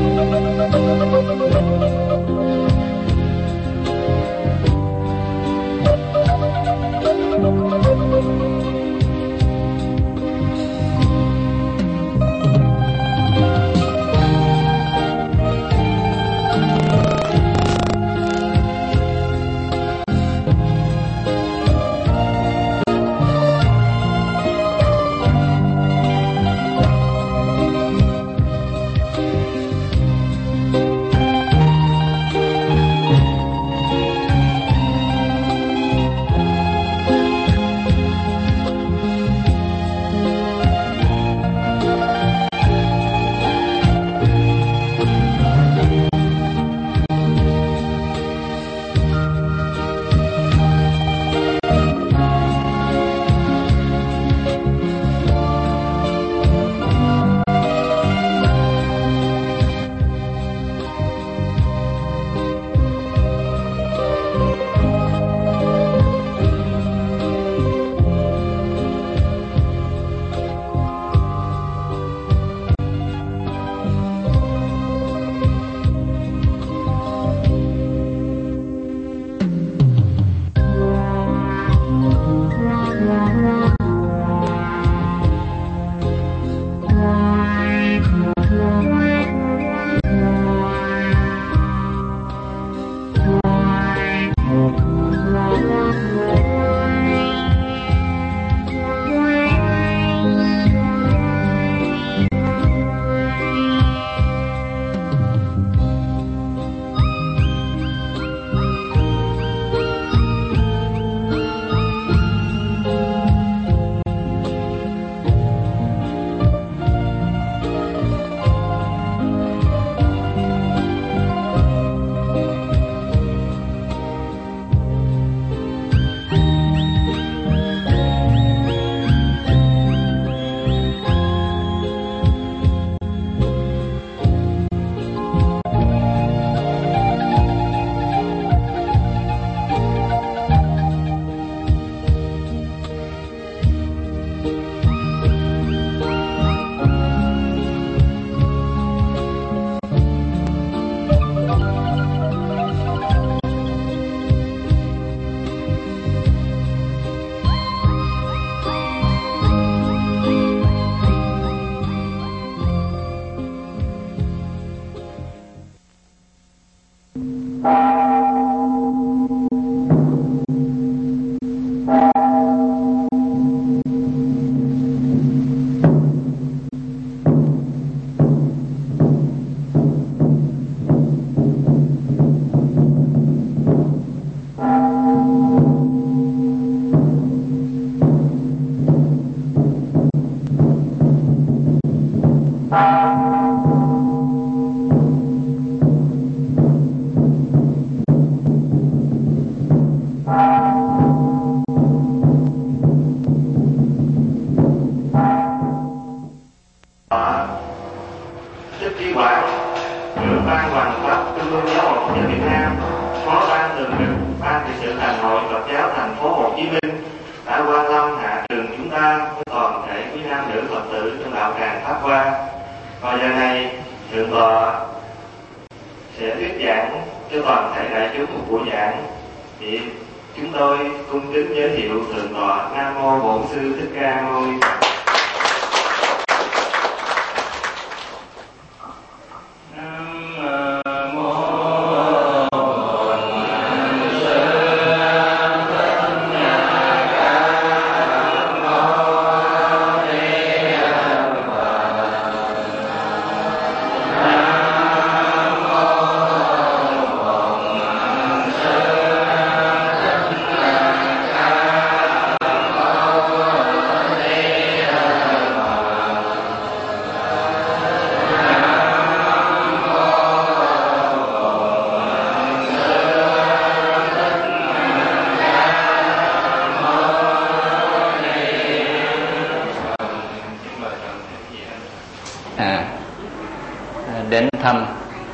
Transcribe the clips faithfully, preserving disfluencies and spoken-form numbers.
đến thăm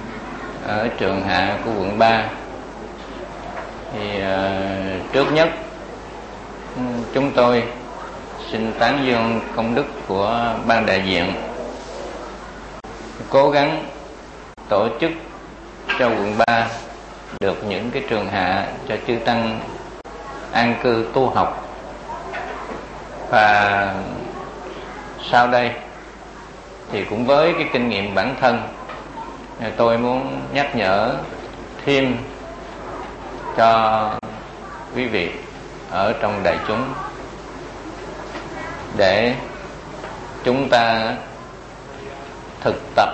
ở trường Hạ của quận ba. Thì uh, trước nhất chúng tôi xin tán dương công đức của ban đại diện cố gắng tổ chức cho quận ba được những cái trường hạ cho chư tăng an cư tu học. Và sau đây thì cũng với cái kinh nghiệm bản thân, tôi muốn nhắc nhở thêm cho quý vị ở trong đại chúng để chúng ta thực tập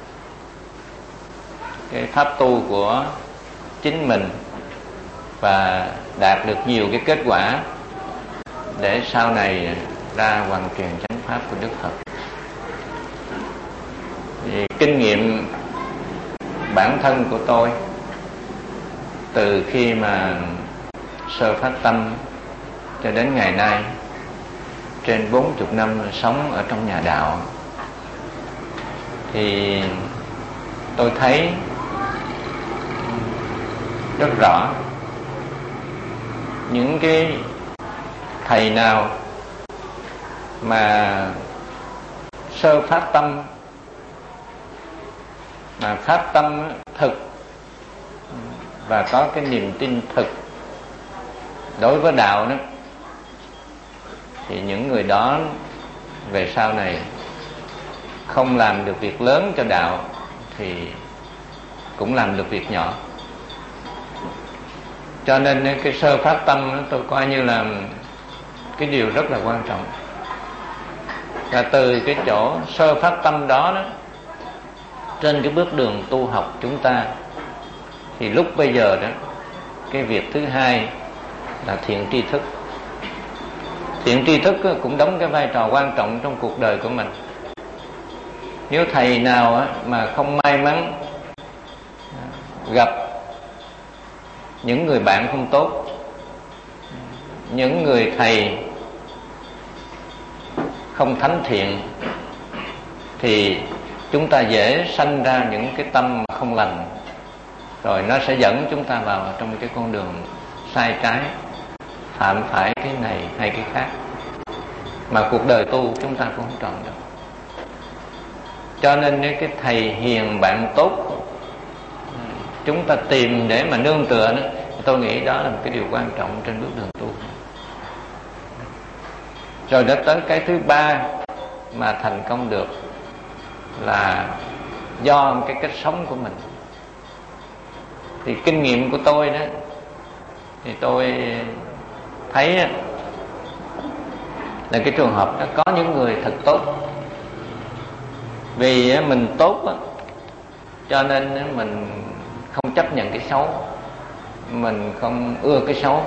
cái pháp tu của chính mình và đạt được nhiều cái kết quả để sau này ra hoàn truyền chánh pháp của Đức Phật. Thì kinh nghiệm bản thân của tôi từ khi mà sơ phát tâm cho đến ngày nay, trên bốn mươi năm sống ở trong nhà đạo, thì tôi thấy rất rõ những cái thầy nào mà sơ phát tâm, mà phát tâm thực và có cái niềm tin thực đối với đạo đó, thì những người đó về sau này không làm được việc lớn cho đạo thì cũng làm được việc nhỏ. Cho nên cái sơ phát tâm tôi coi như là cái điều rất là quan trọng. Và từ cái chỗ sơ phát tâm đó, đó trên cái bước đường tu học chúng ta, thì lúc bây giờ đó, cái việc thứ hai là thiện tri thức. Thiện tri thức cũng đóng cái vai trò quan trọng trong cuộc đời của mình. Nếu thầy nào mà không may mắn gặp những người bạn không tốt, những người thầy không thánh thiện, thì chúng ta dễ sanh ra những cái tâm không lành, rồi nó sẽ dẫn chúng ta vào trong cái con đường sai trái, phạm phải cái này hay cái khác, mà cuộc đời tu chúng ta cũng không trọn được. Cho nên cái thầy hiền bạn tốt chúng ta tìm để mà nương tựa đó, tôi nghĩ đó là một cái điều quan trọng trên bước đường tu. Rồi đến tới cái thứ ba mà thành công được là do cái cách sống của mình. Thì kinh nghiệm của tôi đó, thì tôi thấy là cái trường hợp đó có những người thật tốt. Vì mình tốt cho nên mình không chấp nhận cái xấu, mình không ưa cái xấu.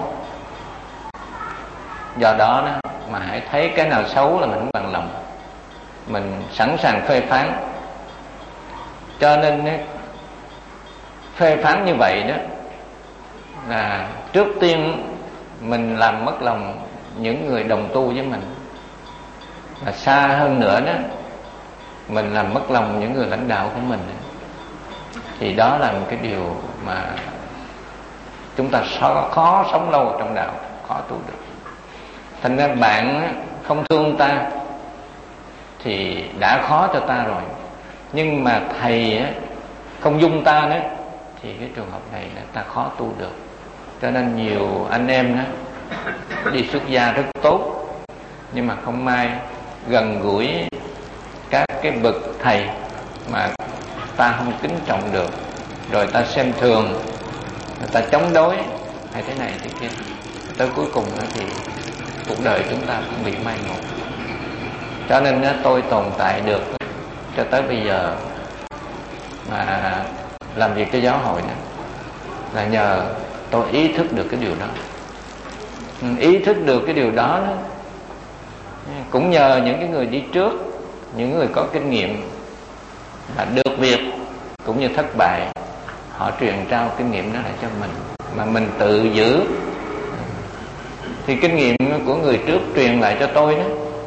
Do đó, đó mà hãy thấy cái nào xấu là mình không bằng lòng, mình sẵn sàng phê phán. Cho nên phê phán như vậy đó là trước tiên mình làm mất lòng những người đồng tu với mình, và xa hơn nữa đó mình làm mất lòng những người lãnh đạo của mình. Thì đó là một cái điều mà chúng ta khó sống lâu trong đạo, khó tu được. Thành ra bạn không thương ta thì đã khó cho ta rồi, nhưng mà thầy không dung ta nữa thì cái trường hợp này là ta khó tu được. Cho nên nhiều anh em đó đi xuất gia rất tốt, nhưng mà không may gần gũi các cái bậc thầy mà ta không kính trọng được, rồi ta xem thường, người ta chống đối hay thế này thế kia, tới cuối cùng thì cuộc đời chúng ta cũng bị mai một. Cho nên tôi tồn tại được cho tới bây giờ mà làm việc cho giáo hội này là nhờ tôi ý thức được cái điều đó. Ý thức được cái điều đó, đó cũng nhờ những cái người đi trước, những người có kinh nghiệm mà được việc cũng như thất bại, họ truyền trao kinh nghiệm đó lại cho mình, mà mình tự giữ. Thì kinh nghiệm của người trước truyền lại cho tôi đó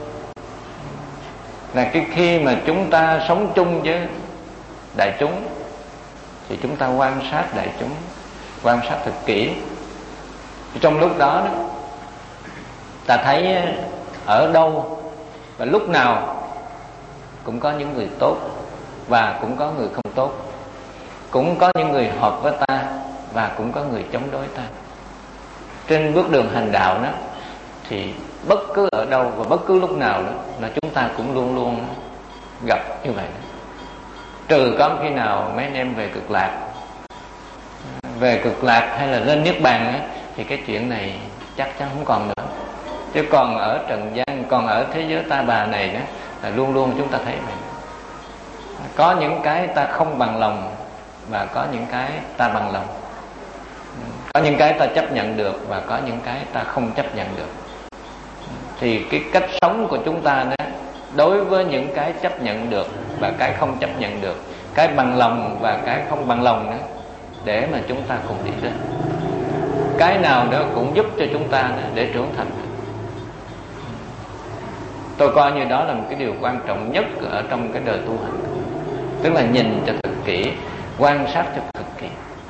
là cái khi mà chúng ta sống chung với đại chúng thì chúng ta quan sát đại chúng, quan sát thật kỹ. Trong lúc đó, đó ta thấy ở đâu và lúc nào cũng có những người tốt và cũng có người không tốt. cũng có những người hợp với ta và cũng có người chống đối ta. Trên bước đường hành đạo đó thì bất cứ ở đâu và bất cứ lúc nào đó là chúng ta cũng luôn luôn gặp như vậy đó. Trừ có khi nào mấy anh em về cực lạc, về cực lạc hay là lên niết bàn á, thì cái chuyện này chắc chắn không còn nữa. Chứ còn ở trần gian, còn ở thế giới ta bà này đó là luôn luôn chúng ta thấy vậy. Có những cái ta không bằng lòng và có những cái ta bằng lòng. Có những cái ta chấp nhận được và có những cái ta không chấp nhận được. Thì cái cách sống của chúng ta đó, đối với những cái chấp nhận được và cái không chấp nhận được, cái bằng lòng và cái không bằng lòng đó, để mà chúng ta cùng đi đến cái nào đó cũng giúp cho chúng ta đó, để trưởng thành. Tôi coi như đó là một cái điều quan trọng nhất ở trong cái đời tu hành. Tức là nhìn cho thật kỹ, quan sát cho thật kỹ,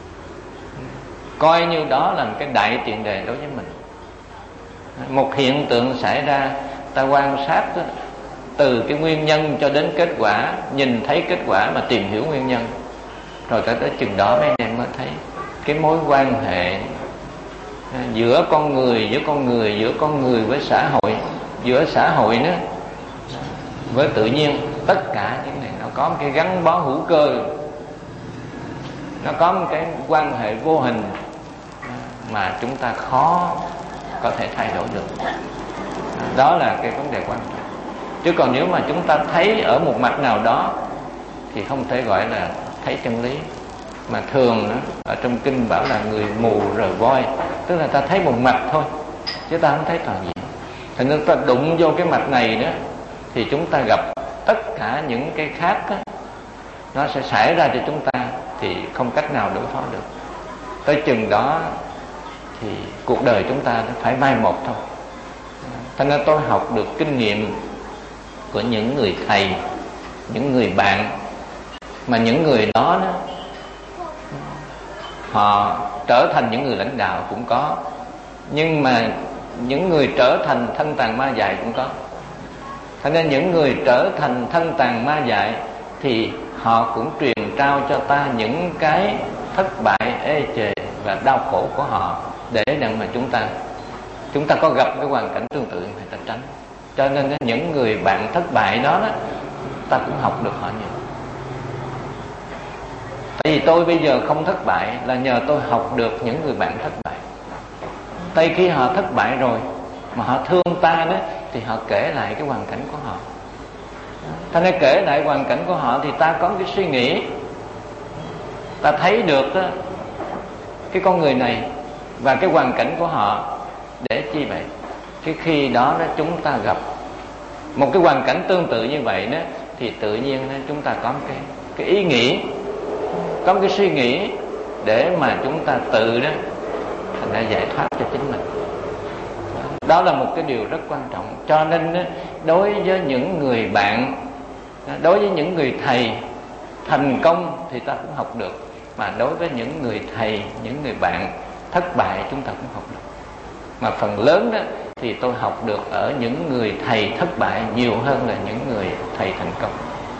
coi như đó là một cái đại tiền đề đối với mình. Một hiện tượng xảy ra, ta quan sát đó, từ cái nguyên nhân cho đến kết quả, nhìn thấy kết quả mà tìm hiểu nguyên nhân, rồi tới tới chừng đó mấy anh em mới thấy cái mối quan hệ giữa con người với con người, giữa con người với xã hội, giữa xã hội nữa với tự nhiên. Tất cả những này nó có một cái gắn bó hữu cơ, nó có một cái quan hệ vô hình mà chúng ta khó có thể thay đổi được. Đó là cái vấn đề quan trọng. Chứ còn nếu mà chúng ta thấy ở một mặt nào đó thì không thể gọi là thấy chân lý. Mà thường đó, ở trong kinh bảo là người mù rờ voi, tức là ta thấy một mặt thôi chứ ta không thấy toàn diện. Thành nên ta đụng vô cái mặt này đó thì chúng ta gặp tất cả những cái khác đó, nó sẽ xảy ra cho chúng ta thì không cách nào đối phó được. Tới chừng đó thì cuộc đời chúng ta phải mai một thôi. Thành nên tôi học được kinh nghiệm của những người thầy, những người bạn, mà những người đó, đó họ trở thành những người lãnh đạo cũng có, nhưng mà những người trở thành thân tàn ma dại cũng có. Thế nên những người trở thành thân tàn ma dại thì họ cũng truyền trao cho ta những cái thất bại, ê chề và đau khổ của họ, để rằng mà chúng ta chúng ta có gặp cái hoàn cảnh tương tự thì ta tránh. Cho nên những người bạn thất bại đó, đó ta cũng học được họ nhiều. Tại vì tôi bây giờ không thất bại là nhờ tôi học được những người bạn thất bại. Tại khi họ thất bại rồi mà họ thương ta đó, thì họ kể lại cái hoàn cảnh của họ. Ta nên kể lại hoàn cảnh của họ thì ta có cái suy nghĩ, ta thấy được đó, cái con người này và cái hoàn cảnh của họ. Để chi vậy? Cái khi đó, đó chúng ta gặp một cái hoàn cảnh tương tự như vậy đó, thì tự nhiên đó, chúng ta có một cái, cái ý nghĩ, có một cái suy nghĩ để mà chúng ta tự đó thành ra giải thoát cho chính mình. Đó là một cái điều rất quan trọng. Cho nên đó, đối với những người bạn, đối với những người thầy thành công thì ta cũng học được, mà đối với những người thầy, những người bạn thất bại chúng ta cũng học được. Mà phần lớn đó thì tôi học được ở những người thầy thất bại nhiều hơn là những người thầy thành công.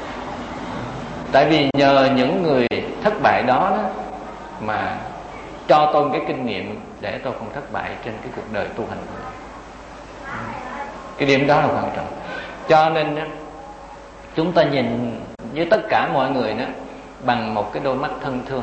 Tại vì nhờ những người thất bại đó, đó mà cho tôi cái kinh nghiệm để tôi không thất bại trên cái cuộc đời tu hành của mình. Cái điểm đó là quan trọng. Cho nên đó, chúng ta nhìn với tất cả mọi người đó bằng một cái đôi mắt thân thương.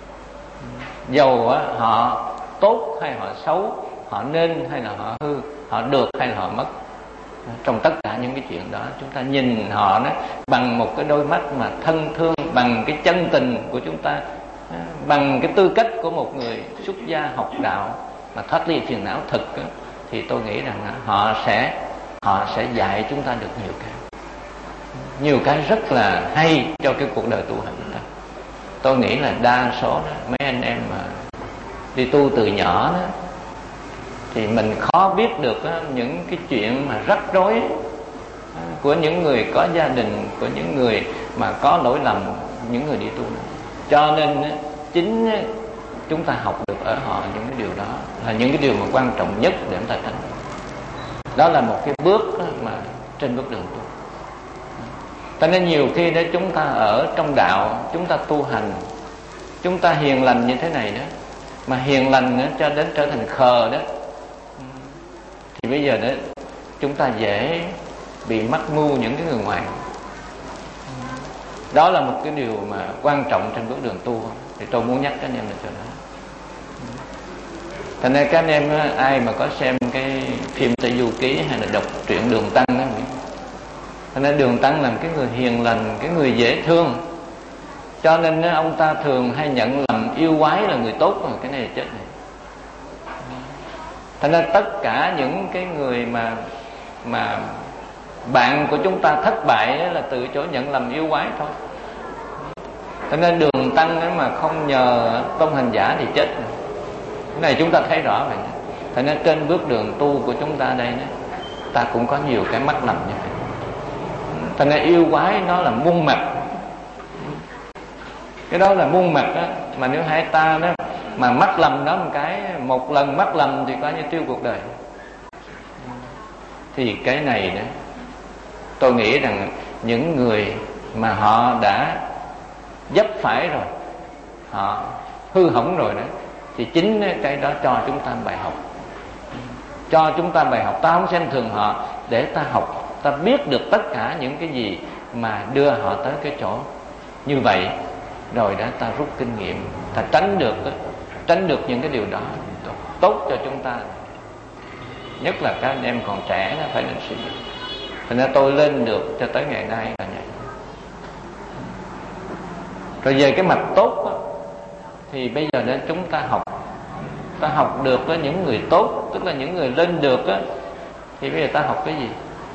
Dầu đó, họ tốt hay họ xấu, họ nên hay là họ hư, họ được hay là họ mất, trong tất cả những cái chuyện đó chúng ta nhìn họ đó bằng một cái đôi mắt mà thân thương, bằng cái chân tình của chúng ta, bằng cái tư cách của một người xuất gia học đạo mà thoát ly phiền não thực, thì tôi nghĩ rằng họ sẽ họ sẽ dạy chúng ta được nhiều cái nhiều cái rất là hay cho cái cuộc đời tu hành của ta. Tôi nghĩ là đa số đó, mấy anh em mà đi tu từ nhỏ đó thì mình khó biết được đó, những cái chuyện mà rắc rối của những người có gia đình, của những người mà có lỗi lầm, những người đi tu đó. Cho nên chính chúng ta học được ở họ những cái điều đó là những cái điều mà quan trọng nhất để chúng ta tránh. Đó là một cái bước mà trên bước đường tu. Cho nên nhiều khi để chúng ta ở trong đạo, chúng ta tu hành, chúng ta hiền lành như thế này đó, mà hiền lành nữa cho đến trở thành khờ đó, thì bây giờ đó chúng ta dễ bị mắc mưu những cái người ngoài. Đó là một cái điều mà quan trọng trên bước đường tu. Thì tôi muốn nhắc các anh em là chỗ đó. Thành ra các anh em ai mà có xem cái phim Tây Du Ký hay là đọc truyện Đường Tăng đó, thành ra Đường Tăng là cái người hiền lành, cái người dễ thương, cho nên ông ta thường hay nhận lầm yêu quái là người tốt. Mà cái này là chết này. Thành ra tất cả những cái người mà mà bạn của chúng ta thất bại là từ chỗ nhận lầm yêu quái thôi. Thành ra Đường Tăng mà không nhờ Tôn Hành Giả thì chết. Cái này chúng ta thấy rõ vậy. Thành ra trên bước đường tu của chúng ta đây, ta cũng có nhiều cái mắc lầm như vậy. Thành ra yêu quái nó là muôn mặt. Cái đó là muôn mặt đó. Mà nếu hai ta đó mà mắc lầm đó một cái, một lần mắc lầm thì coi như tiêu cuộc đời. Thì cái này đó, tôi nghĩ rằng những người mà họ đã dấp phải rồi, họ hư hỏng rồi đó, thì chính cái đó cho chúng ta bài học. Cho chúng ta bài học. Ta không xem thường họ, để ta học, ta biết được tất cả những cái gì mà đưa họ tới cái chỗ như vậy. Rồi đã ta rút kinh nghiệm, ta tránh được tránh được những cái điều đó tốt cho chúng ta. Nhất là các anh em còn trẻ đó, phải nên suy nghĩ. Thành ra tôi lên được cho tới ngày nay là vậy. Rồi về cái mặt tốt đó, thì bây giờ nên chúng ta học, ta học được với những người tốt, tức là những người lên được đó, thì bây giờ ta học cái gì?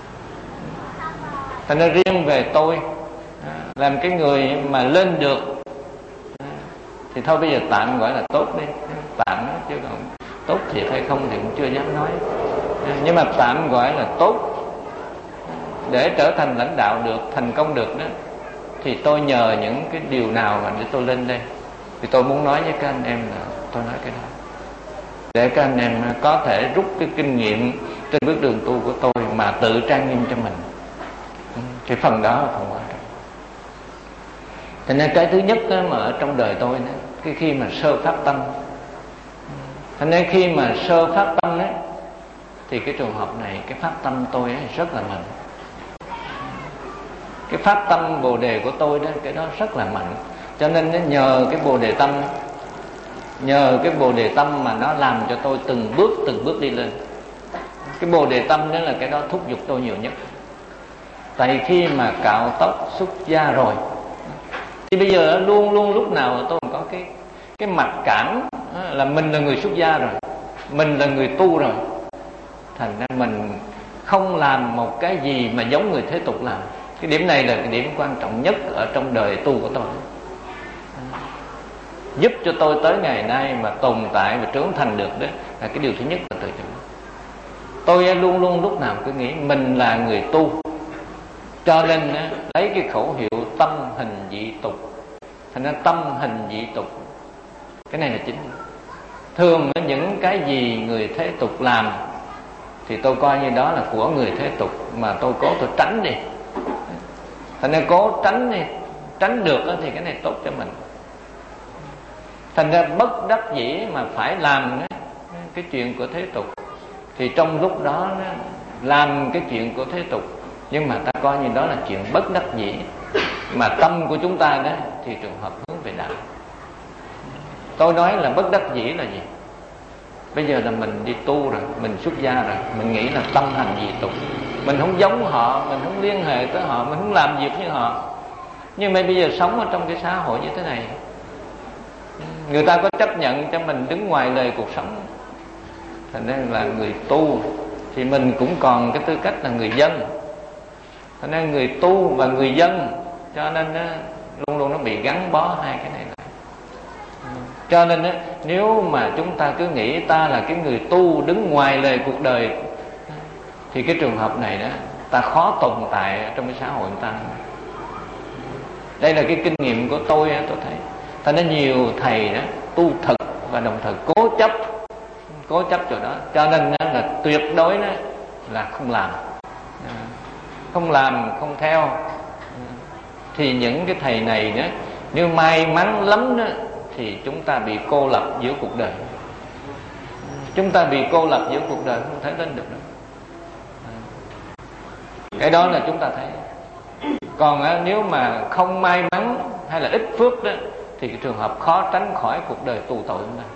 Thành ra riêng về tôi, làm cái người mà lên được, thì thôi bây giờ tạm gọi là tốt đi, tạm đó, chứ còn tốt thiệt hay không thì cũng chưa dám nói. Nhưng mà tạm gọi là tốt, để trở thành lãnh đạo được, thành công được đó, thì tôi nhờ những cái điều nào mà để tôi lên đây. Thì tôi muốn nói với các anh em là tôi nói cái đó, để các anh em có thể rút cái kinh nghiệm trên bước đường tu của tôi mà tự trang nghiêm cho mình. Cái phần đó là phần quan trọng. Cho nên cái thứ nhất đó, mà ở trong đời tôi đó, cái khi mà sơ phát tâm, cho nên khi mà sơ phát tâm đó, thì cái trường hợp này, cái phát tâm tôi ấy, rất là mạnh. Cái phát tâm bồ đề của tôi đó, cái đó rất là mạnh. Cho nên nhờ cái bồ đề tâm, nhờ cái bồ đề tâm mà nó làm cho tôi từng bước từng bước đi lên. Cái bồ đề tâm đó là cái đó thúc giục tôi nhiều nhất. Tại khi mà cạo tóc xuất gia rồi, thì bây giờ luôn luôn lúc nào tôi có cái cái mặc cảm là mình là người xuất gia rồi, mình là người tu rồi. Thành ra mình không làm một cái gì mà giống người thế tục làm. Cái điểm này là cái điểm quan trọng nhất ở trong đời tu của tôi, giúp cho tôi tới ngày nay mà tồn tại và trưởng thành được đó, là cái điều thứ nhất là từ chỗ. Tôi luôn luôn lúc nào cứ nghĩ mình là người tu, cho nên lấy cái khẩu hiệu tâm hình dị tục. Thành ra tâm hình dị tục, cái này là chính. Thường những cái gì người thế tục làm thì tôi coi như đó là của người thế tục, mà tôi cố tôi tránh đi. Thành ra cố tránh đi, tránh được thì cái này tốt cho mình. Thành ra bất đắc dĩ mà phải làm cái chuyện của thế tục, thì trong lúc đó làm cái chuyện của thế tục, nhưng mà ta coi như đó là chuyện bất đắc dĩ. Mà tâm của chúng ta đó thì trường hợp hướng về đạo. Tôi nói là bất đắc dĩ là gì? Bây giờ là mình đi tu rồi, mình xuất gia rồi, mình nghĩ là tâm hành dị tục, mình không giống họ, mình không liên hệ tới họ, mình không làm việc như họ. Nhưng mà bây giờ sống ở trong cái xã hội như thế này, người ta có chấp nhận cho mình đứng ngoài lề cuộc sống. Thành ra là người tu thì mình cũng còn cái tư cách là người dân. Thành ra người tu và người dân, cho nên nó, luôn luôn nó bị gắn bó hai cái này lại. Cho nên nếu mà chúng ta cứ nghĩ ta là cái người tu đứng ngoài lề cuộc đời, thì cái trường hợp này đó, ta khó tồn tại trong cái xã hội của ta. Đây là cái kinh nghiệm của tôi, tôi thấy. Thành ra nhiều thầy đó tu thực và đồng thời cố chấp, cố chấp chỗ đó, cho nên là tuyệt đối đó là không làm, không làm, không theo. Thì những cái thầy này đó, nếu may mắn lắm đó, thì chúng ta bị cô lập giữa cuộc đời. Chúng ta bị cô lập giữa cuộc đời, không thể lên được đâu. Cái đó là chúng ta thấy. Còn á, nếu mà không may mắn hay là ít phước đó, thì cái trường hợp khó tránh khỏi cuộc đời tù tội chúng ta.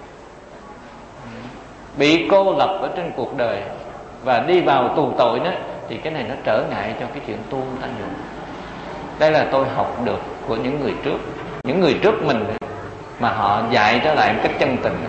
Bị cô lập ở trên cuộc đời và đi vào tù tội đó, thì cái này nó trở ngại cho cái chuyện tu chúng ta nhiều. Đây là tôi học được của những người trước, những người trước mình mà họ dạy trở lại một cách chân tình.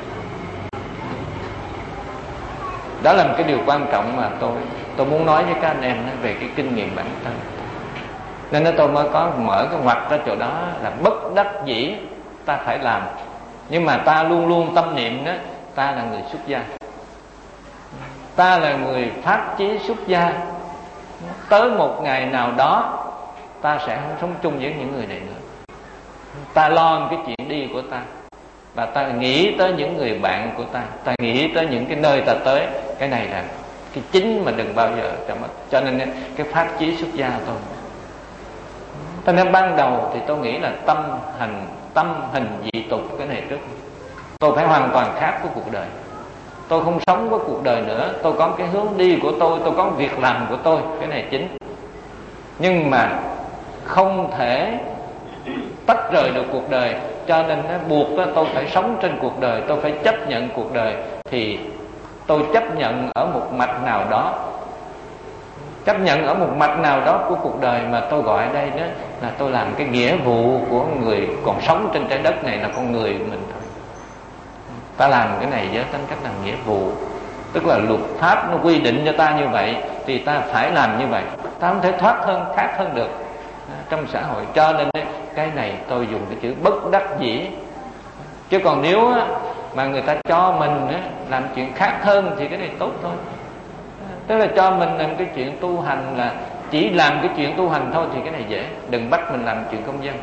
Đó là một cái điều quan trọng mà tôi tôi muốn nói với các anh em về cái kinh nghiệm bản thân. Nên tôi mới có mở cái ngoặt ra chỗ đó là bất đắc dĩ ta phải làm, nhưng mà ta luôn luôn tâm niệm đó, ta là người xuất gia, ta là người phát chí xuất gia. Tới một ngày nào đó ta sẽ không sống chung với những người này nữa. Ta lo cái chuyện đi của ta, và ta nghĩ tới những người bạn của ta, ta nghĩ tới những cái nơi ta tới. Cái này là cái chính mà đừng bao giờ cho mất. Cho nên cái phát chí xuất gia thôi. Cho nên ban đầu thì tôi nghĩ là tâm hành tâm hình dị tục cái này trước. Tôi phải hoàn toàn khác với cuộc đời. Tôi không sống với cuộc đời nữa. Tôi có cái hướng đi của tôi, tôi có việc làm của tôi. Cái này chính. Nhưng mà không thể tách rời được cuộc đời. Cho nên nó buộc tôi phải sống trên cuộc đời. Tôi phải chấp nhận cuộc đời. Thì tôi chấp nhận ở một mặt nào đó, chấp nhận ở một mặt nào đó của cuộc đời mà tôi gọi ở đây đó là tôi làm cái nghĩa vụ của người còn sống trên trái đất này, là con người mình thôi. Ta làm cái này với tính cách là nghĩa vụ, tức là luật pháp nó quy định cho ta như vậy thì ta phải làm như vậy, ta không thể thoát hơn khác hơn được trong xã hội. Cho nên cái này tôi dùng cái chữ bất đắc dĩ. Chứ còn nếu mà người ta cho mình làm chuyện khác hơn thì cái này tốt thôi. Tức là cho mình làm cái chuyện tu hành là chỉ làm cái chuyện tu hành thôi thì cái này dễ. Đừng bắt mình làm chuyện công dân.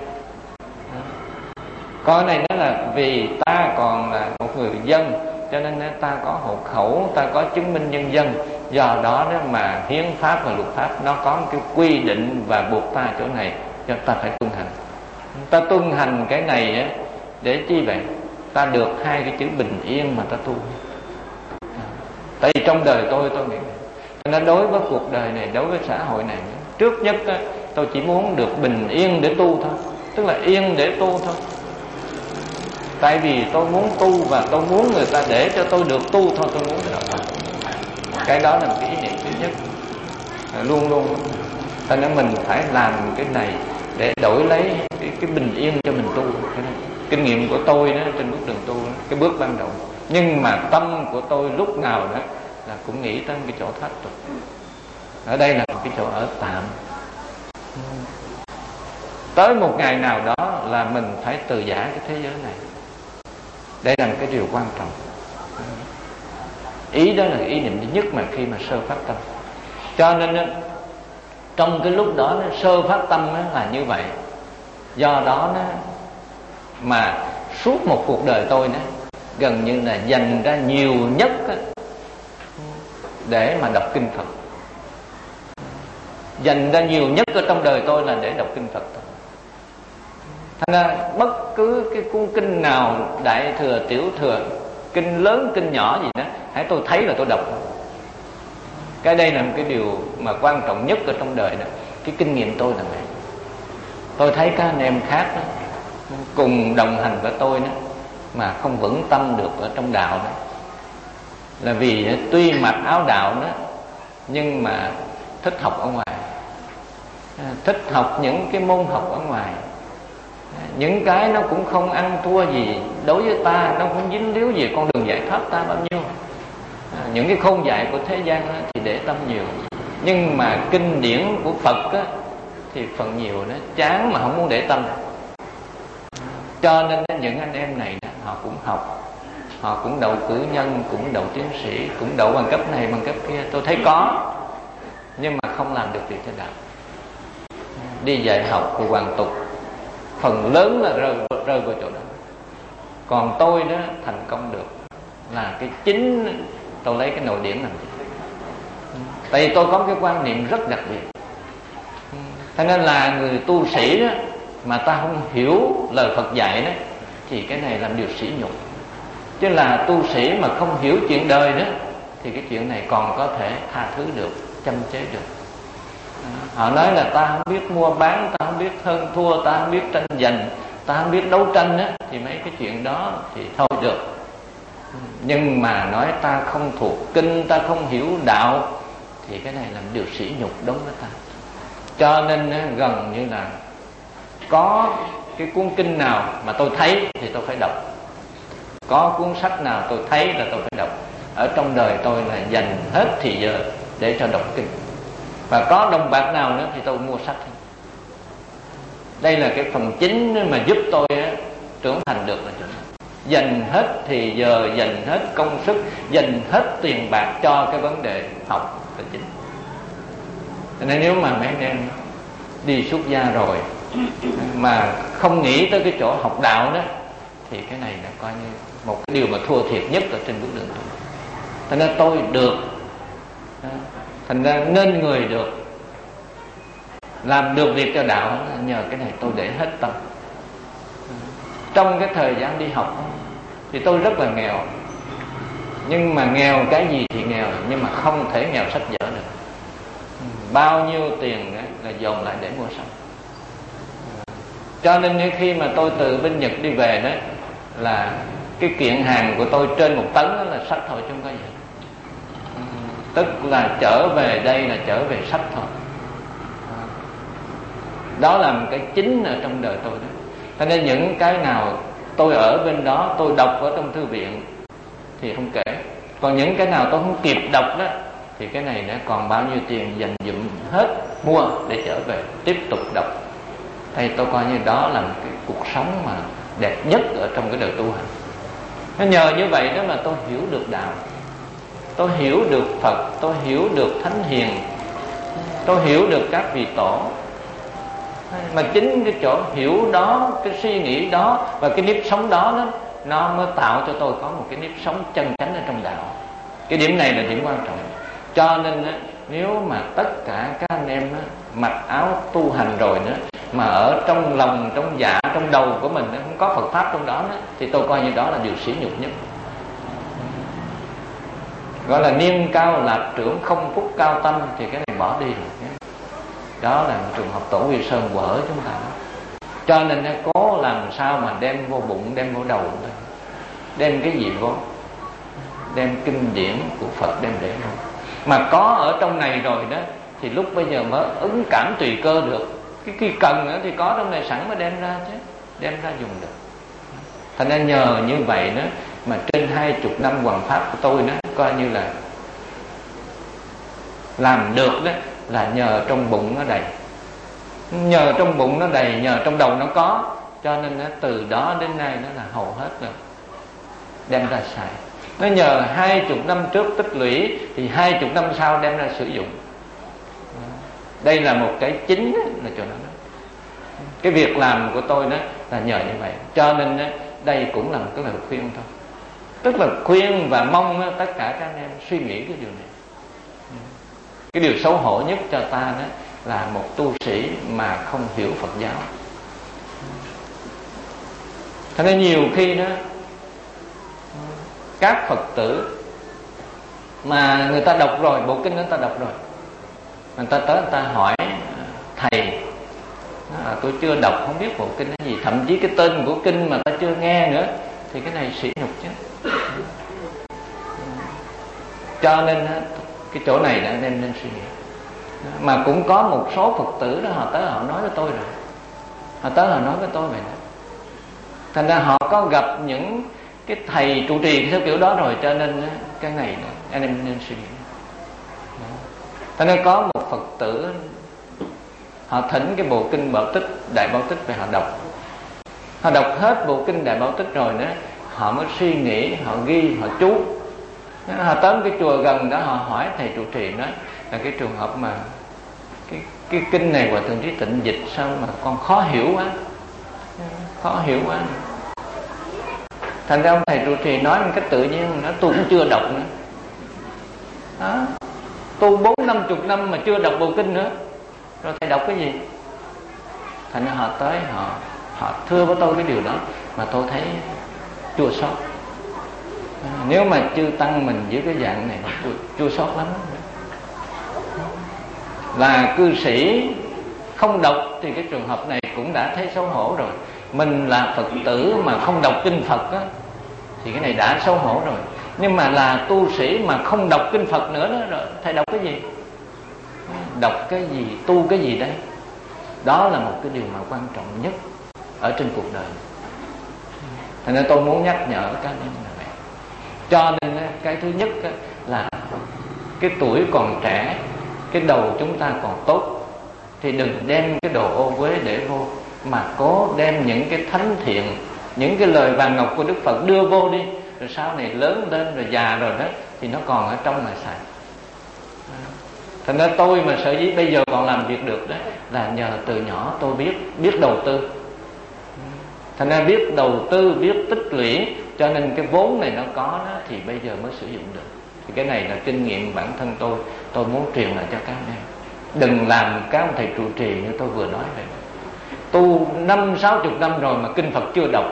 Coi này nó là vì ta còn là một người dân, cho nên ta có hộ khẩu, ta có chứng minh nhân dân. Do đó đó mà hiến pháp và luật pháp nó có một cái quy định và buộc ta chỗ này, cho ta phải tuân hành. Ta tuân hành cái này á, để chi vậy? Ta được hai cái chữ bình yên mà ta tu. Tại vì trong đời tôi tôi nghĩ nên đối với cuộc đời này, đối với xã hội này, trước nhất á, tôi chỉ muốn được bình yên để tu thôi. Tức là yên để tu thôi. Tại vì tôi muốn tu và tôi muốn người ta để cho tôi được tu thôi, tôi muốn cái đó. Cái đó là một cái ý niệm thứ nhất. Luôn luôn cho nên mình phải làm cái này để đổi lấy cái, cái bình yên cho mình tu. Cái này, kinh nghiệm của tôi đó trên bước đường tu đó, cái bước ban đầu. Nhưng mà tâm của tôi lúc nào đó là cũng nghĩ tới cái chỗ thoát tục. Ở đây là một cái chỗ ở tạm. Tới một ngày nào đó là mình phải từ giã cái thế giới này. Đây là một cái điều quan trọng. Ý đó là ý niệm thứ nhất mà khi mà sơ phát tâm. Cho nên trong cái lúc đó sơ phát tâm là như vậy. Do đó mà suốt một cuộc đời tôi đó, gần như là dành ra nhiều nhất để mà đọc kinh Phật. Dành ra nhiều nhất ở trong đời tôi là để đọc kinh Phật thôi. Thành ra bất cứ cái cuốn kinh nào, đại thừa, tiểu thừa, kinh lớn, kinh nhỏ gì đó, hãy tôi thấy là tôi đọc. Cái đây là một cái điều mà quan trọng nhất ở trong đời đó. Cái kinh nghiệm tôi là vậy. Tôi thấy các anh em khác đó, cùng đồng hành với tôi đó, mà không vững tâm được ở trong đạo đó, là vì tuy mặc áo đạo đó, nhưng mà thích học ở ngoài, thích học những cái môn học ở ngoài. Những cái nó cũng không ăn thua gì đối với ta, nó không dính líu gì con đường giải thoát ta bao nhiêu. Những cái khôn dạy của thế gian thì để tâm nhiều. Nhưng mà kinh điển của Phật á, thì phần nhiều nó chán mà không muốn để tâm. Cho nên những anh em này họ cũng học, họ cũng đậu cử nhân, cũng đậu tiến sĩ, cũng đậu bằng cấp này bằng cấp kia. Tôi thấy có, nhưng mà không làm được việc cho đạo. Đi dạy học của hoàn tục, phần lớn là rơi, rơi vào chỗ đó. Còn tôi đó thành công được là cái chính tôi lấy cái nội điển làm gì. Tại vì tôi có cái quan niệm rất đặc biệt. Thế nên là người tu sĩ đó, mà ta không hiểu lời Phật dạy đó, thì cái này làm điều sỉ nhục. Chứ là tu sĩ mà không hiểu chuyện đời đó thì cái chuyện này còn có thể tha thứ được, châm chế được. Họ nói là ta không biết mua bán, ta không biết hơn thua, ta không biết tranh giành, ta không biết đấu tranh á, thì mấy cái chuyện đó thì thôi được. Nhưng mà nói ta không thuộc kinh, ta không hiểu đạo, thì cái này là điều sỉ nhục đối với ta. Cho nên gần như là có cái cuốn kinh nào mà tôi thấy thì tôi phải đọc, có cuốn sách nào tôi thấy là tôi phải đọc. Ở trong đời tôi là dành hết thì giờ để cho đọc kinh, và có đồng bạc nào nữa thì tôi mua sách. Đây là cái phần chính mà giúp tôi trưởng thành được là chuyện này. Dành hết thì giờ, dành hết công sức, dành hết tiền bạc cho cái vấn đề học là chính. Nên nếu mà mấy anh em đi xuất gia rồi mà không nghĩ tới cái chỗ học đạo đó, thì cái này là coi như một cái điều mà thua thiệt nhất ở trên bước đường tu. Thành ra tôi được, thành ra nên người được, làm được việc cho đạo, nhờ cái này tôi để hết tâm. Trong cái thời gian đi học thì tôi rất là nghèo, nhưng mà nghèo cái gì thì nghèo, nhưng mà không thể nghèo sách vở được. Bao nhiêu tiền là dồn lại để mua sách. Cho nên khi mà tôi từ bên Nhật đi về đó, là cái kiện hàng của tôi trên một tấn đó là sách thôi chứ không có gì. Tức là trở về đây là trở về sách thôi. Đó là một cái chính ở trong đời tôi đó. Cho nên những cái nào tôi ở bên đó, tôi đọc ở trong thư viện thì không kể. Còn những cái nào tôi không kịp đọc đó, thì cái này nó còn bao nhiêu tiền dành dụm hết mua để trở về tiếp tục đọc. Đây tôi coi như đó là một cái cuộc sống mà đẹp nhất ở trong cái đời tu hành. Nó nhờ như vậy đó mà tôi hiểu được đạo, tôi hiểu được Phật, tôi hiểu được Thánh Hiền, tôi hiểu được các vị tổ. Mà chính cái chỗ hiểu đó, cái suy nghĩ đó và cái nếp sống đó, đó nó mới tạo cho tôi có một cái nếp sống chân chánh ở trong đạo. Cái điểm này là điểm quan trọng. Cho nên á, nếu mà tất cả các anh em á, mặc áo tu hành rồi nữa, mà ở trong lòng, trong dạ, trong đầu của mình á, không có Phật Pháp trong đó nữa, thì tôi coi như đó là điều sỉ nhục nhất. Gọi là niên cao lạc trưởng, không phúc cao tâm, thì cái này bỏ đi rồi. Đó là một trường hợp Tổ Quy Sơn quở chúng ta. Cho nên cố làm sao mà đem vô bụng, đem vô đầu thôi. Đem cái gì vô? Đem kinh điển của Phật đem để vô. Mà có ở trong này rồi đó, thì lúc bây giờ mới ứng cảm tùy cơ được. Cái khi cần nữa thì có trong này sẵn mới đem ra chứ, đem ra dùng được. Thành ra nhờ như vậy đó mà trên hai chục năm hoằng pháp của tôi đó, coi như là làm được đó, là nhờ trong bụng nó đầy. Nhờ trong bụng nó đầy, nhờ trong đầu nó có. Cho nên đó, từ đó đến nay nó là hầu hết rồi đem ra xài. Nó nhờ hai chục năm trước tích lũy, thì hai chục năm sau đem ra sử dụng. Đây là một cái chính đó, là chỗ đó. Cái việc làm của tôi đó là nhờ như vậy. Cho nên đó, đây cũng là một cái lời khuyên thôi. Tức là khuyên và mong đó, tất cả các anh em suy nghĩ cái điều này. Cái điều xấu hổ nhất cho ta đó là một tu sĩ mà không hiểu Phật giáo. Thế nên nhiều khi đó, các Phật tử mà người ta đọc rồi, bộ kinh đó người ta đọc rồi, người ta tới người ta hỏi thầy, à, tôi chưa đọc không biết bộ kinh là gì, thậm chí cái tên của kinh mà ta chưa nghe nữa, thì cái này sỉ nhục chứ. Cho nên cái chỗ này đã nên nên suy nghĩ. Mà cũng có một số Phật tử đó, họ tới họ nói với tôi rồi, họ tới họ nói với tôi vậy đó. Thành ra họ có gặp những cái thầy trụ trì theo kiểu đó rồi, cho nên cái này anh em nên suy nghĩ. Thành ra có một Phật tử họ thỉnh cái bộ kinh Bảo Tích, Đại Bảo Tích về họ đọc. Họ đọc hết bộ kinh Đại Bảo Tích rồi đó, họ mới suy nghĩ, họ ghi, họ chú. Họ tới cái chùa gần đó, họ hỏi thầy trụ trì nói là cái trường hợp mà cái, cái kinh này Hòa Thượng Trí Tịnh dịch sao mà con khó hiểu quá, khó hiểu quá. Thành ra ông thầy trụ trì nói một cách tự nhiên, nói tôi cũng chưa đọc nữa đó. Tôi bốn năm chục năm mà chưa đọc bộ kinh nữa, rồi thầy đọc cái gì? Thành ra họ tới họ họ thưa với tôi cái điều đó. mà tôi thấy chua xót. À, nếu mà chư tăng mình giữ cái dạng này chua, chua xót lắm. Là cư sĩ không đọc thì cái trường hợp này cũng đã thấy xấu hổ rồi. Mình là Phật tử mà không đọc kinh Phật á, thì cái này đã xấu hổ rồi. Nhưng mà là tu sĩ mà không đọc kinh Phật nữa đó, rồi thầy đọc cái gì? Đọc cái gì? Tu cái gì đây? Đó là một cái điều mà quan trọng nhất ở trên cuộc đời. Thành nên tôi muốn nhắc nhở các anh em là vậy. Cho nên cái thứ nhất là cái tuổi còn trẻ, cái đầu chúng ta còn tốt, thì đừng đem cái đồ ô uế để vô, mà cố đem những cái thánh thiện, những cái lời vàng ngọc của Đức Phật đưa vô đi. Rồi sau này lớn lên rồi già rồi đó thì nó còn ở trong mà xài. Thành ra tôi mà sở dĩ bây giờ còn làm việc được đó là nhờ từ nhỏ tôi biết biết đầu tư. Thành ra biết đầu tư, biết tích lũy, cho nên cái vốn này nó có đó, thì bây giờ mới sử dụng được. Thì cái này là kinh nghiệm bản thân tôi, tôi muốn truyền lại cho các anh em. Đừng làm các ông thầy trụ trì như tôi vừa nói vậy. Tu năm sáu chục năm rồi mà kinh Phật chưa đọc.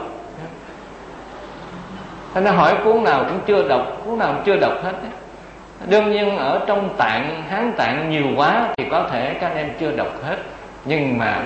Thế nó hỏi cuốn nào cũng chưa đọc, cuốn nào cũng chưa đọc hết. Đương nhiên ở trong tạng, Hán tạng nhiều quá thì có thể các anh em chưa đọc hết. Nhưng mà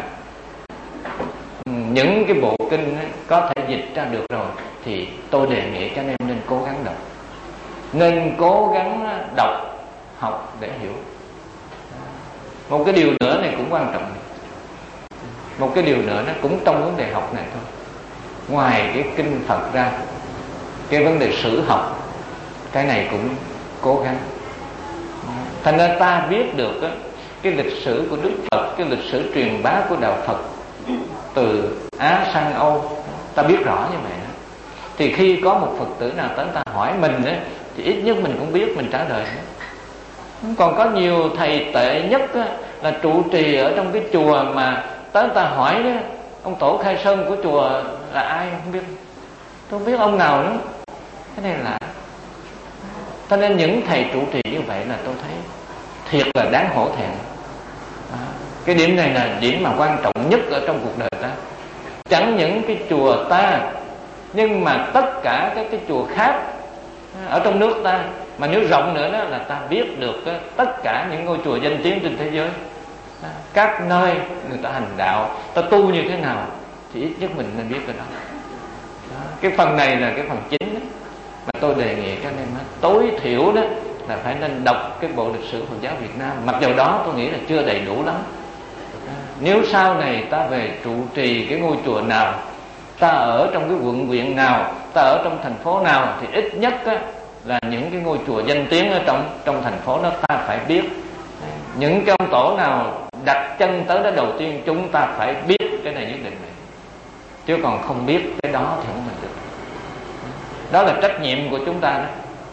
những cái bộ kinh có thể dịch ra được rồi thì tôi đề nghị các anh em nên cố gắng đọc. Nên cố gắng đọc, học để hiểu. Một cái điều nữa này cũng quan trọng. Một cái điều nữa nó cũng trong vấn đề học này thôi. Ngoài cái kinh Phật ra, cái vấn đề sử học, cái này cũng cố gắng. Thành ra ta biết được á, cái lịch sử của Đức Phật, cái lịch sử truyền bá của đạo Phật từ Á sang Âu, ta biết rõ như vậy đó. Thì khi có một Phật tử nào tới ta hỏi mình á, thì ít nhất mình cũng biết, mình trả lời đó. Còn có nhiều thầy tệ nhất á, là trụ trì ở trong cái chùa mà tới ta hỏi đó, ông tổ Khai Sơn của chùa là ai không biết, tôi không biết ông nào nữa. Cái này là cho nên những thầy trụ trì như vậy là tôi thấy thiệt là đáng hổ thẹn. À, cái điểm này là điểm mà quan trọng nhất ở trong cuộc đời ta. Chẳng những cái chùa ta, nhưng mà tất cả các cái chùa khác ở trong nước ta, mà nếu rộng nữa đó là ta biết được đó, tất cả những ngôi chùa danh tiếng trên thế giới, à, các nơi người ta hành đạo, ta tu như thế nào, thì ít nhất mình nên biết cái đó. Đó, cái phần này là cái phần chính đó, mà tôi đề nghị các anh em đó, tối thiểu đó là phải nên đọc cái bộ lịch sử Phật giáo Việt Nam. Mặc dù đó tôi nghĩ là chưa đầy đủ lắm. À, nếu sau này ta về trụ trì cái ngôi chùa nào, ta ở trong cái quận huyện nào, ta ở trong thành phố nào, thì ít nhất á, là những cái ngôi chùa danh tiếng ở trong trong thành phố đó ta phải biết. Những cái ông tổ nào đặt chân tới đó đầu tiên, chúng ta phải biết cái này nhất định này. Chứ còn không biết cái đó thì không làm được. Đó là trách nhiệm của chúng ta đó.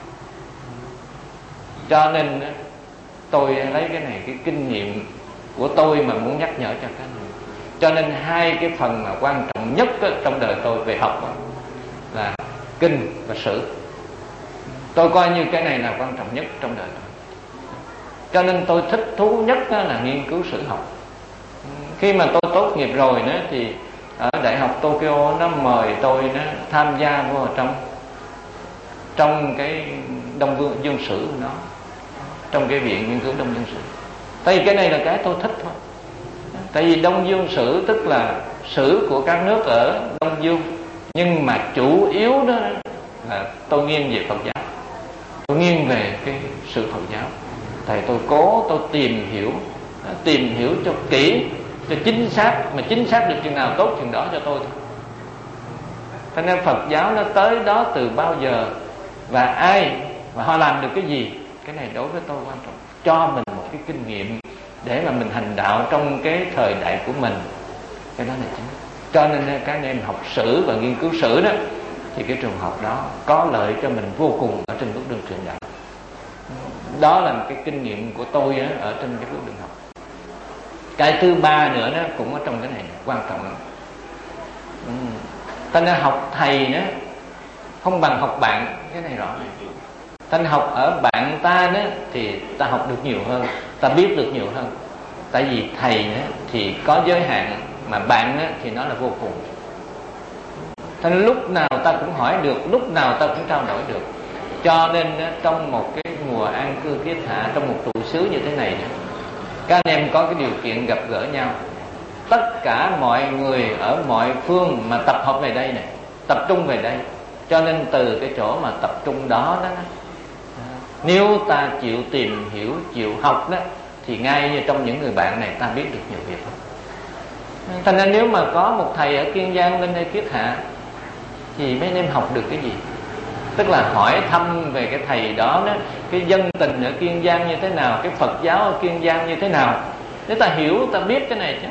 Cho nên tôi lấy cái này, cái kinh nghiệm của tôi mà muốn nhắc nhở cho các anh. Cho nên hai cái phần mà quan trọng nhất đó, trong đời tôi về học đó, là kinh và sử. Tôi coi như cái này là quan trọng nhất trong đời tôi. Cho nên tôi thích thú nhất đó là nghiên cứu sử học. Khi mà tôi tốt nghiệp rồi đó, thì ở Đại học Tokyo nó mời tôi nó tham gia vào trong trong cái Đông Vương Dương Sử của nó, trong cái viện nghiên cứu Đông Dương Sử. Tại vì cái này là cái tôi thích thôi. Tại vì Đông Dương Sử tức là sử của các nước ở Đông Dương, nhưng mà chủ yếu đó là tôi nghiêng về Phật giáo, tôi nghiêng về cái sự Phật giáo. Thầy tôi cố tôi tìm hiểu, tìm hiểu cho kỹ, cho chính xác, mà chính xác được chừng nào tốt chừng đó cho tôi thôi. Cho nên Phật giáo nó tới đó từ bao giờ, và ai, và họ làm được cái gì, cái này đối với tôi quan trọng. Cho mình một cái kinh nghiệm để mà mình hành đạo trong cái thời đại của mình, cái đó là chính. Cho nên các anh em học sử và nghiên cứu sử đó, thì cái trường học đó có lợi cho mình vô cùng ở trên bước đường truyền đạo. Đó là một cái kinh nghiệm của tôi á, ở trên cái bước đường học. Cái thứ ba nữa đó cũng ở trong cái này quan trọng lắm. Ừ. Ta nên học thầy đó không bằng học bạn, cái này rõ này. Ta nên học ở bạn ta đó thì ta học được nhiều hơn, ta biết được nhiều hơn. Tại vì thầy đó thì có giới hạn, mà bạn đó thì nó là vô cùng. Thành lúc nào ta cũng hỏi được, lúc nào ta cũng trao đổi được. Cho nên trong một cái mùa an cư kiết hạ, trong một trụ xứ như thế này, các anh em có cái điều kiện gặp gỡ nhau, tất cả mọi người ở mọi phương mà tập hợp về đây này, tập trung về đây. Cho nên từ cái chỗ mà tập trung đó đó, nếu ta chịu tìm hiểu, chịu học đó, thì ngay như trong những người bạn này ta biết được nhiều việc lắm. Thành ra nếu mà có một thầy ở Kiên Giang lên đây kiết hạ thì mấy anh em học được cái gì? Tức là hỏi thăm về cái thầy đó, đó, cái dân tình ở Kiên Giang như thế nào, cái Phật giáo ở Kiên Giang như thế nào, để ta hiểu, ta biết cái này chứ.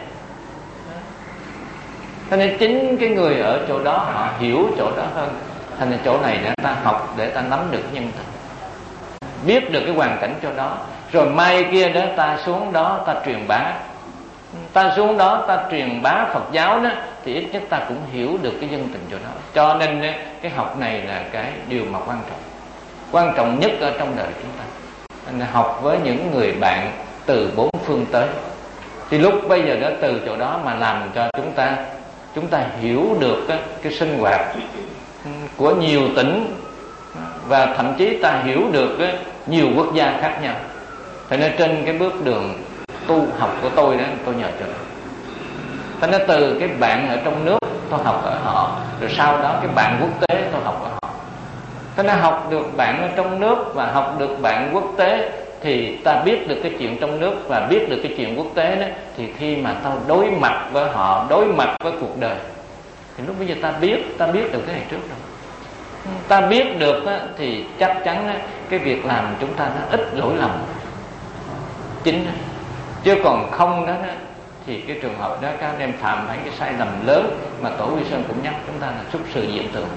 Cho nên chính cái người ở chỗ đó họ hiểu chỗ đó hơn. Thành ra chỗ này để ta học, để ta nắm được nhân tình, biết được cái hoàn cảnh chỗ đó. Rồi mai kia đó ta xuống đó ta truyền bá, ta xuống đó ta truyền bá Phật giáo đó, thì ít nhất ta cũng hiểu được cái dân tình chỗ đó. Cho nên cái học này là cái điều mà quan trọng, quan trọng nhất ở trong đời chúng ta. Nên học với những người bạn từ bốn phương tới, thì lúc bây giờ đó từ chỗ đó mà làm cho chúng ta chúng ta hiểu được cái, cái sinh hoạt của nhiều tỉnh, và thậm chí ta hiểu được nhiều quốc gia khác nhau. Thế nên trên cái bước đường tu học của tôi đó, tôi nhờ cho đó. Thế nên từ cái bạn ở trong nước tôi học ở họ, rồi sau đó cái bạn quốc tế tôi học ở họ. Thế nên học được bạn ở trong nước và học được bạn quốc tế, thì ta biết được cái chuyện trong nước và biết được cái chuyện quốc tế đó, thì khi mà tao đối mặt với họ, đối mặt với cuộc đời, thì lúc bây giờ ta biết, ta biết được cái này trước rồi. Ta biết được á, thì chắc chắn á, cái việc làm chúng ta nó ít lỗi lầm chính. Chứ còn không đó, đó thì cái trường hợp đó các anh em phạm phải cái sai lầm lớn mà Tổ Quy Sơn cũng nhắc chúng ta là xuất sự diện tượng.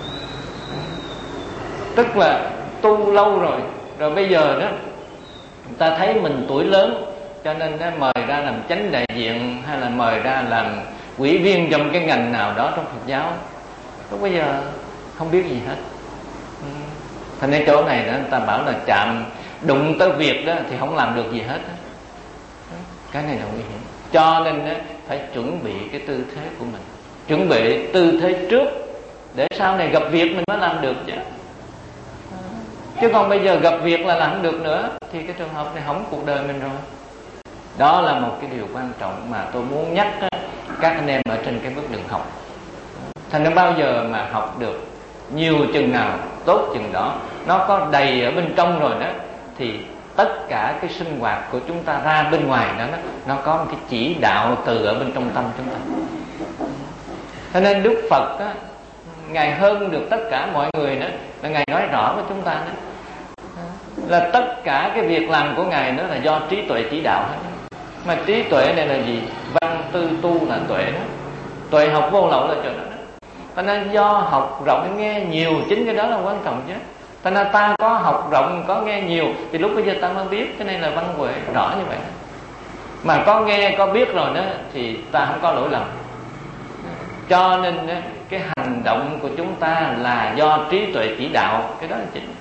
Tức là tu lâu rồi, rồi bây giờ đó ta thấy mình tuổi lớn, cho nên đó, mời ra làm chánh đại diện hay là mời ra làm ủy viên trong cái ngành nào đó trong Phật giáo, lúc bây giờ không biết gì hết. Thành nên chỗ này đó người ta bảo là chạm đụng tới việc đó thì không làm được gì hết. Cái này là nguy hiểm. Cho nên đó, phải chuẩn bị cái tư thế của mình, chuẩn bị tư thế trước, để sau này gặp việc mình mới làm được chứ. Chứ còn bây giờ gặp việc là làm không được nữa, thì cái trường hợp này hỏng cuộc đời mình rồi. Đó là một cái điều quan trọng mà tôi muốn nhắc đó, các anh em ở trên cái bước đường học. Thành ra bao giờ mà học được nhiều chừng nào tốt chừng đó, nó có đầy ở bên trong rồi đó, thì tất cả cái sinh hoạt của chúng ta ra bên ngoài đó, nó có một cái chỉ đạo từ ở bên trong tâm chúng ta. Cho nên Đức Phật đó, Ngài hơn được tất cả mọi người đó, là Ngài nói rõ với chúng ta đó, là tất cả cái việc làm của Ngài đó là do trí tuệ chỉ đạo hết. Mà trí tuệ này là gì? Văn tư tu là tuệ đó. Tuệ học vô lậu là chỗ đó. Cho nên do học rộng nghe nhiều, chính cái đó là quan trọng chứ. Cho nên ta có học rộng, có nghe nhiều, thì lúc bây giờ ta mới biết cái này là văn huệ rõ như vậy. Mà có nghe, có biết rồi đó, thì ta không có lỗi lầm. Cho nên cái hành động của chúng ta là do trí tuệ chỉ đạo, cái đó là chính.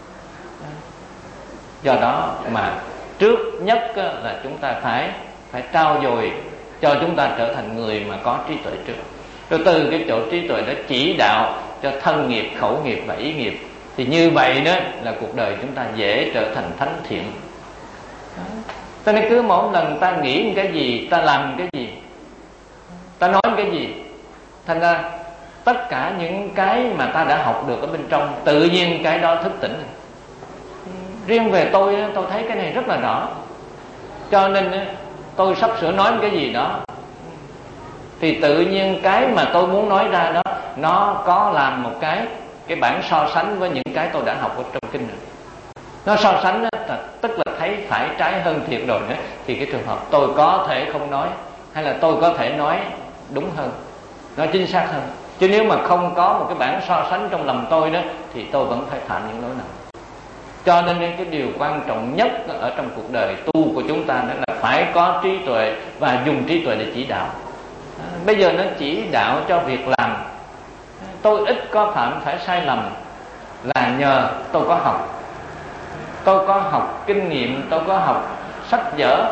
Do đó mà trước nhất là chúng ta phải phải trau dồi cho chúng ta trở thành người mà có trí tuệ trước. Rồi từ cái chỗ trí tuệ đó chỉ đạo cho thân nghiệp, khẩu nghiệp và ý nghiệp, thì như vậy đó là cuộc đời chúng ta dễ trở thành thánh thiện. Cho nên cứ mỗi lần ta nghĩ cái gì, ta làm cái gì, ta nói cái gì, thành ra tất cả những cái mà ta đã học được ở bên trong, tự nhiên cái đó thức tỉnh. Riêng về tôi, tôi thấy cái này rất là rõ. Cho nên tôi sắp sửa nói cái gì đó, thì tự nhiên cái mà tôi muốn nói ra đó, nó có làm một cái cái bảng so sánh với những cái tôi đã học ở trong kinh này. Nó so sánh đó, tức là thấy phải trái hơn thiệt rồi đó, thì cái trường hợp tôi có thể không nói, hay là tôi có thể nói đúng hơn, nói chính xác hơn. Chứ nếu mà không có một cái bảng so sánh trong lòng tôi đó, thì tôi vẫn phải phạm những lỗi lầm. Cho nên cái điều quan trọng nhất ở trong cuộc đời tu của chúng ta đó là phải có trí tuệ và dùng trí tuệ để chỉ đạo. Bây giờ nó chỉ đạo cho việc làm. Tôi ít có phạm phải sai lầm là nhờ tôi có học. Tôi có học kinh nghiệm, tôi có học sách vở.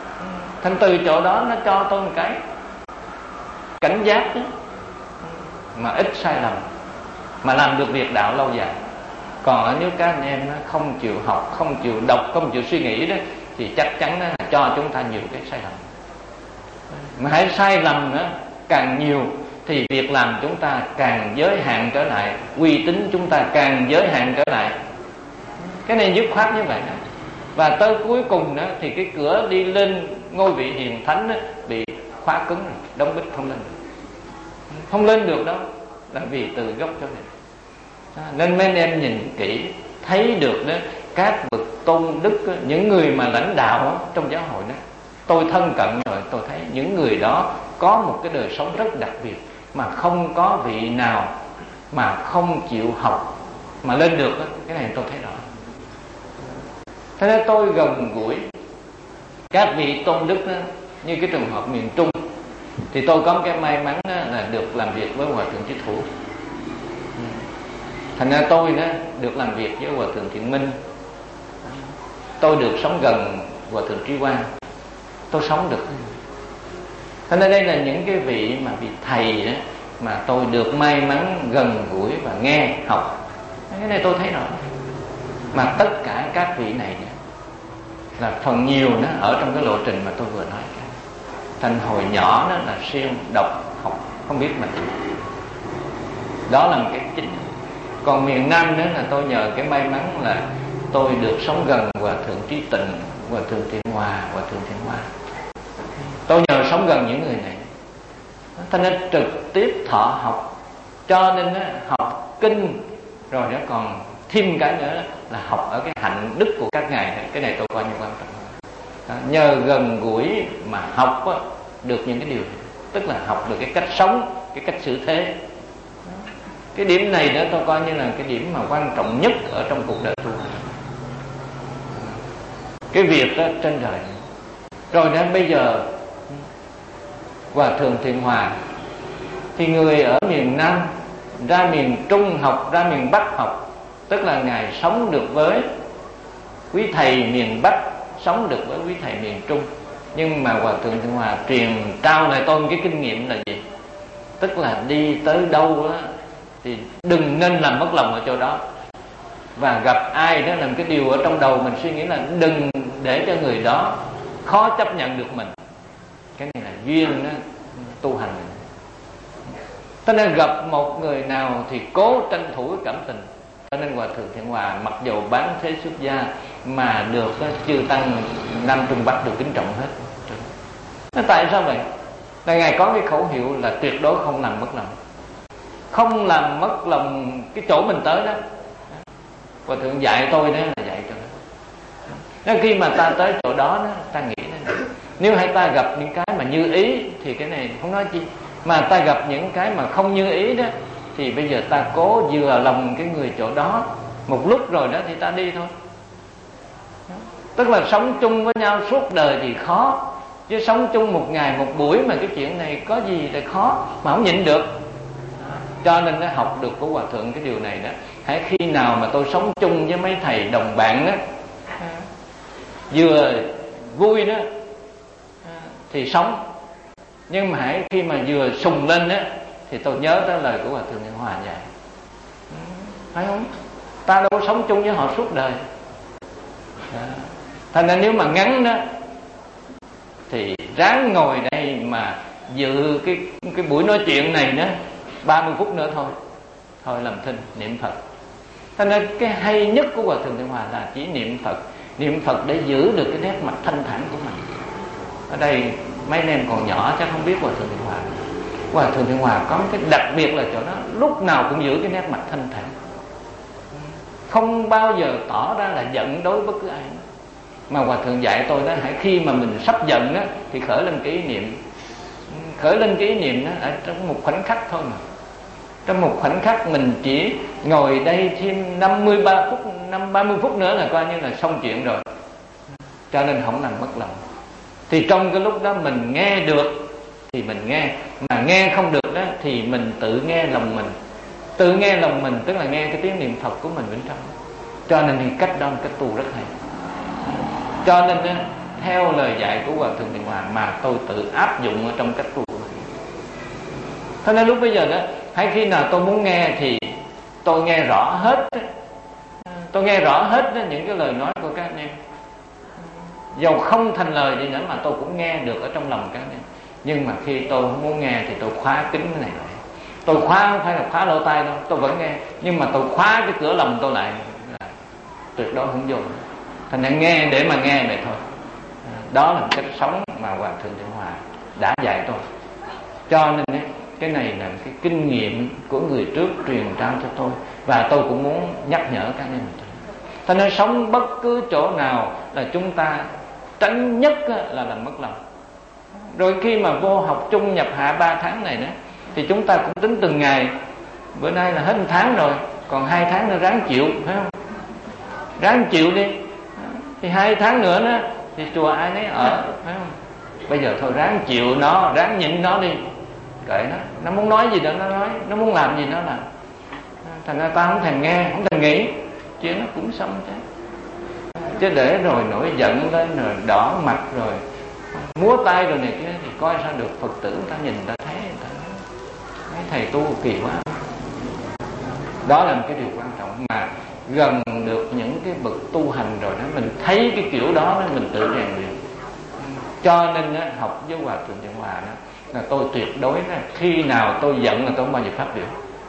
Thành từ chỗ đó nó cho tôi một cái cảnh giác đó. mà ít sai lầm, mà làm được việc đạo lâu dài. Còn ở nếu các anh em không chịu học, không chịu đọc, không chịu suy nghĩ đó, thì chắc chắn là cho chúng ta nhiều cái sai lầm. Mà hãy sai lầm nữa càng nhiều thì việc làm chúng ta càng giới hạn trở lại, uy tín chúng ta càng giới hạn trở lại. Cái này dứt khoát như vậy đó. Và tới cuối cùng đó thì cái cửa đi lên ngôi vị hiền thánh đó bị khóa cứng rồi, đóng bít không lên được. Không lên được đâu, là vì từ gốc cho này. Nên mấy anh em nhìn kỹ thấy được đó, các bậc tôn đức đó, những người mà lãnh đạo đó, trong giáo hội đó, tôi thân cận rồi tôi thấy những người đó có một cái đời sống rất đặc biệt, mà không có vị nào mà không chịu học mà lên được đó. Cái này tôi thấy rõ. Thế nên tôi gần gũi các vị tôn đức đó, như cái trường hợp miền Trung thì tôi có cái may mắn đó, là được làm việc với Hòa Thượng Chí Thủ. Thành ra tôi đó được làm việc với Hòa Thượng Thiện Minh, tôi được sống gần Hòa Thượng Trí Quang, tôi sống được. Thế nên đây là những cái vị mà vị thầy đó mà tôi được may mắn gần gũi và nghe học. Cái này tôi thấy rõ. Mà tất cả các vị này là phần nhiều nó ở trong cái lộ trình mà tôi vừa nói. Thành hồi nhỏ đó là siêng đọc học không biết mình, đó là một cái chính. Còn miền Nam nữa là tôi nhờ cái may mắn là tôi được sống gần Hòa Thượng Trí Tịnh, Hòa Thượng Thiện Hòa, Hòa Thượng Thiện Hoa. Tôi nhờ sống gần những người này, cho nên trực tiếp thọ học. Cho nên đó, học kinh rồi nó còn thêm cái nữa là học ở cái hạnh đức của các ngài này. Cái này tôi coi như quan trọng. Đó, nhờ gần gũi mà học đó, được những cái điều này. Tức là học được cái cách sống, cái cách xử thế. Cái điểm này nữa tôi coi như là cái điểm mà quan trọng nhất ở trong cuộc đời tu. Cái việc đó trên đời. Rồi đến bây giờ Hòa Thượng Thiện Hòa thì người ở miền Nam ra miền Trung học, ra miền Bắc học. Tức là ngài sống được với quý thầy miền Bắc, sống được với quý thầy miền Trung. Nhưng mà Hòa Thượng Thiện Hòa truyền trao lại tôi cái kinh nghiệm là gì? Tức là đi tới đâu đó thì đừng nên làm mất lòng ở chỗ đó. Và gặp ai đó làm cái điều ở trong đầu mình suy nghĩ là đừng để cho người đó khó chấp nhận được mình. Cái này là duyên đó, tu hành. Cho nên gặp một người nào thì cố tranh thủ cái cảm tình. Cho nên Hòa Thượng Thiện Hòa mặc dù bán thế xuất gia mà được chư tăng Nam Trung Bắc được kính trọng hết. Nó tại sao vậy? Là ngài có cái khẩu hiệu là tuyệt đối không làm mất lòng. Không làm mất lòng cái chỗ mình tới đó. Hòa Thượng dạy tôi đó là dạy cho nó. Nên khi mà ta tới chỗ đó, đó ta nghĩ đó, nếu hay ta gặp những cái mà như ý thì cái này không nói chi. Mà ta gặp những cái mà không như ý đó thì bây giờ ta cố vừa lòng cái người chỗ đó. Một lúc rồi đó thì ta đi thôi. Tức là sống chung với nhau suốt đời thì khó. Chứ sống chung một ngày một buổi mà cái chuyện này có gì là khó mà không nhịn được. Cho nên nó học được của Hòa Thượng cái điều này đó. Hãy khi nào mà tôi sống chung với mấy thầy đồng bạn đó, vừa vui đó thì sống. Nhưng mà hãy khi mà vừa sùng lên đó thì tôi nhớ tới lời của Hòa Thượng Thiện Hòa vậy. Phải không? Ta đâu có sống chung với họ suốt đời. Thành ra nếu mà ngắn đó thì ráng ngồi đây mà dự cái cái buổi nói chuyện này đó ba mươi phút nữa thôi. Thôi làm thinh niệm Phật. Thành ra cái hay nhất của Hòa Thượng Thiện Hòa là chỉ niệm Phật. Niệm Phật để giữ được cái nét mặt thanh thản của mình. Ở đây mấy anh em còn nhỏ chắc không biết Hòa Thượng Thiện Hòa. Hòa Thượng Thiện Hòa có cái đặc biệt là chỗ đó lúc nào cũng giữ cái nét mặt thanh thản, không bao giờ tỏ ra là giận đối với bất cứ ai. Mà Hòa Thượng dạy tôi đó, hãy khi mà mình sắp giận đó thì khởi lên cái ý niệm. Khởi lên cái ý niệm đó ở trong một khoảnh khắc thôi mà. Trong một khoảnh khắc mình chỉ ngồi đây thêm năm mươi ba phút, năm ba mươi phút nữa là coi như là xong chuyện rồi. Cho nên không làm mất lòng. Thì trong cái lúc đó mình nghe được thì mình nghe, mà nghe không được đó thì mình tự nghe lòng mình. Tự nghe lòng mình tức là nghe cái tiếng niệm Phật của mình bên trong. Cho nên thì cách đó là cách tu rất hay. Cho nên đó, theo lời dạy của Hòa Thượng Thiện Hòa mà tôi tự áp dụng ở trong cách tu của mình. Thế nên lúc bây giờ đó, hay khi nào tôi muốn nghe thì tôi nghe rõ hết, tôi nghe rõ hết những cái lời nói của các anh em, dầu không thành lời gì nữa mà tôi cũng nghe được ở trong lòng các anh em. Nhưng mà khi tôi không muốn nghe thì tôi khóa kính cái này lại. Tôi khóa không phải là khóa lỗ tai đâu, tôi vẫn nghe, nhưng mà tôi khóa cái cửa lòng tôi lại, tuyệt đối không dùng. Thành ra nghe để mà nghe vậy thôi. Đó là cách sống mà Hòa Thượng Tịnh Hòa đã dạy tôi. Cho nên ấy, cái này là cái kinh nghiệm của người trước truyền trao cho tôi, và tôi cũng muốn nhắc nhở các anh em. Cho nên sống bất cứ chỗ nào là chúng ta tránh nhất là làm mất lòng. Rồi khi mà vô học chung nhập hạ ba tháng này đó, thì chúng ta cũng tính từng ngày. Bữa nay là hết một tháng rồi, còn hai tháng nữa ráng chịu, phải không? Ráng chịu đi. Thì hai tháng nữa đó thì chùa ai nấy ở, phải không? Bây giờ thôi ráng chịu nó, ráng nhịn nó đi, kệ nó. Nó muốn nói gì đó nó nói, nó muốn làm gì nó làm. Thành ra ta không thèm nghe, không thèm nghĩ, chuyện nó cũng xong chứ. Chứ để rồi nổi giận lên, rồi đỏ mặt, rồi múa tay rồi này kia, thì coi sao được. Phật tử ta nhìn ta thấy, người ta nói mấy thầy tu kỳ quá. Đó là một cái điều quan trọng mà gần được những cái bậc tu hành rồi đó, mình thấy cái kiểu đó, đó mình tự rèn luyện. Cho nên đó, học với Hòa Thượng Tịnh Hòa đó, là tôi tuyệt đối đó, khi nào tôi giận là tôi không bao giờ phát biểu.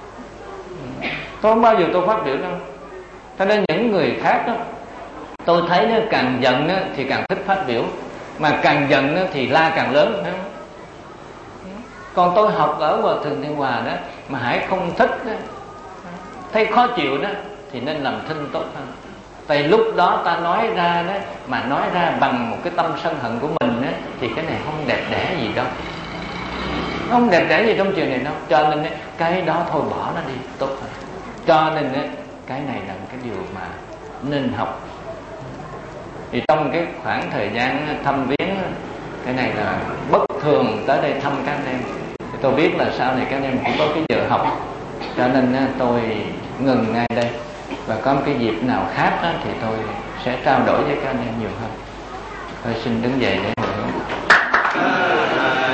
Tôi không bao giờ tôi phát biểu đâu. Cho nên những người khác đó, tôi thấy nó càng giận đó, thì càng thích phát biểu, mà càng giận đó, thì la càng lớn, phải không? Còn tôi học ở Hòa Thượng Tịnh Hòa đó, mà hãy không thích đó, thấy khó chịu đó, thì nên làm thinh tốt hơn. Tại lúc đó ta nói ra đó, mà nói ra bằng một cái tâm sân hận của mình đó, thì cái này không đẹp đẽ gì đâu, không đẹp đẽ gì trong chuyện này đâu. Cho nên cái đó thôi bỏ nó đi tốt hơn. Cho nên cái này là cái điều mà nên học. Thì trong cái khoảng thời gian thăm viếng, cái này là bất thường tới đây thăm các anh em. Thì tôi biết là sau này các anh em cũng có cái giờ học, cho nên tôi ngừng ngay đây. Và có một cái dịp nào khác đó, thì tôi sẽ trao đổi với các anh em nhiều hơn. Tôi xin đứng dậy để hồi hướng.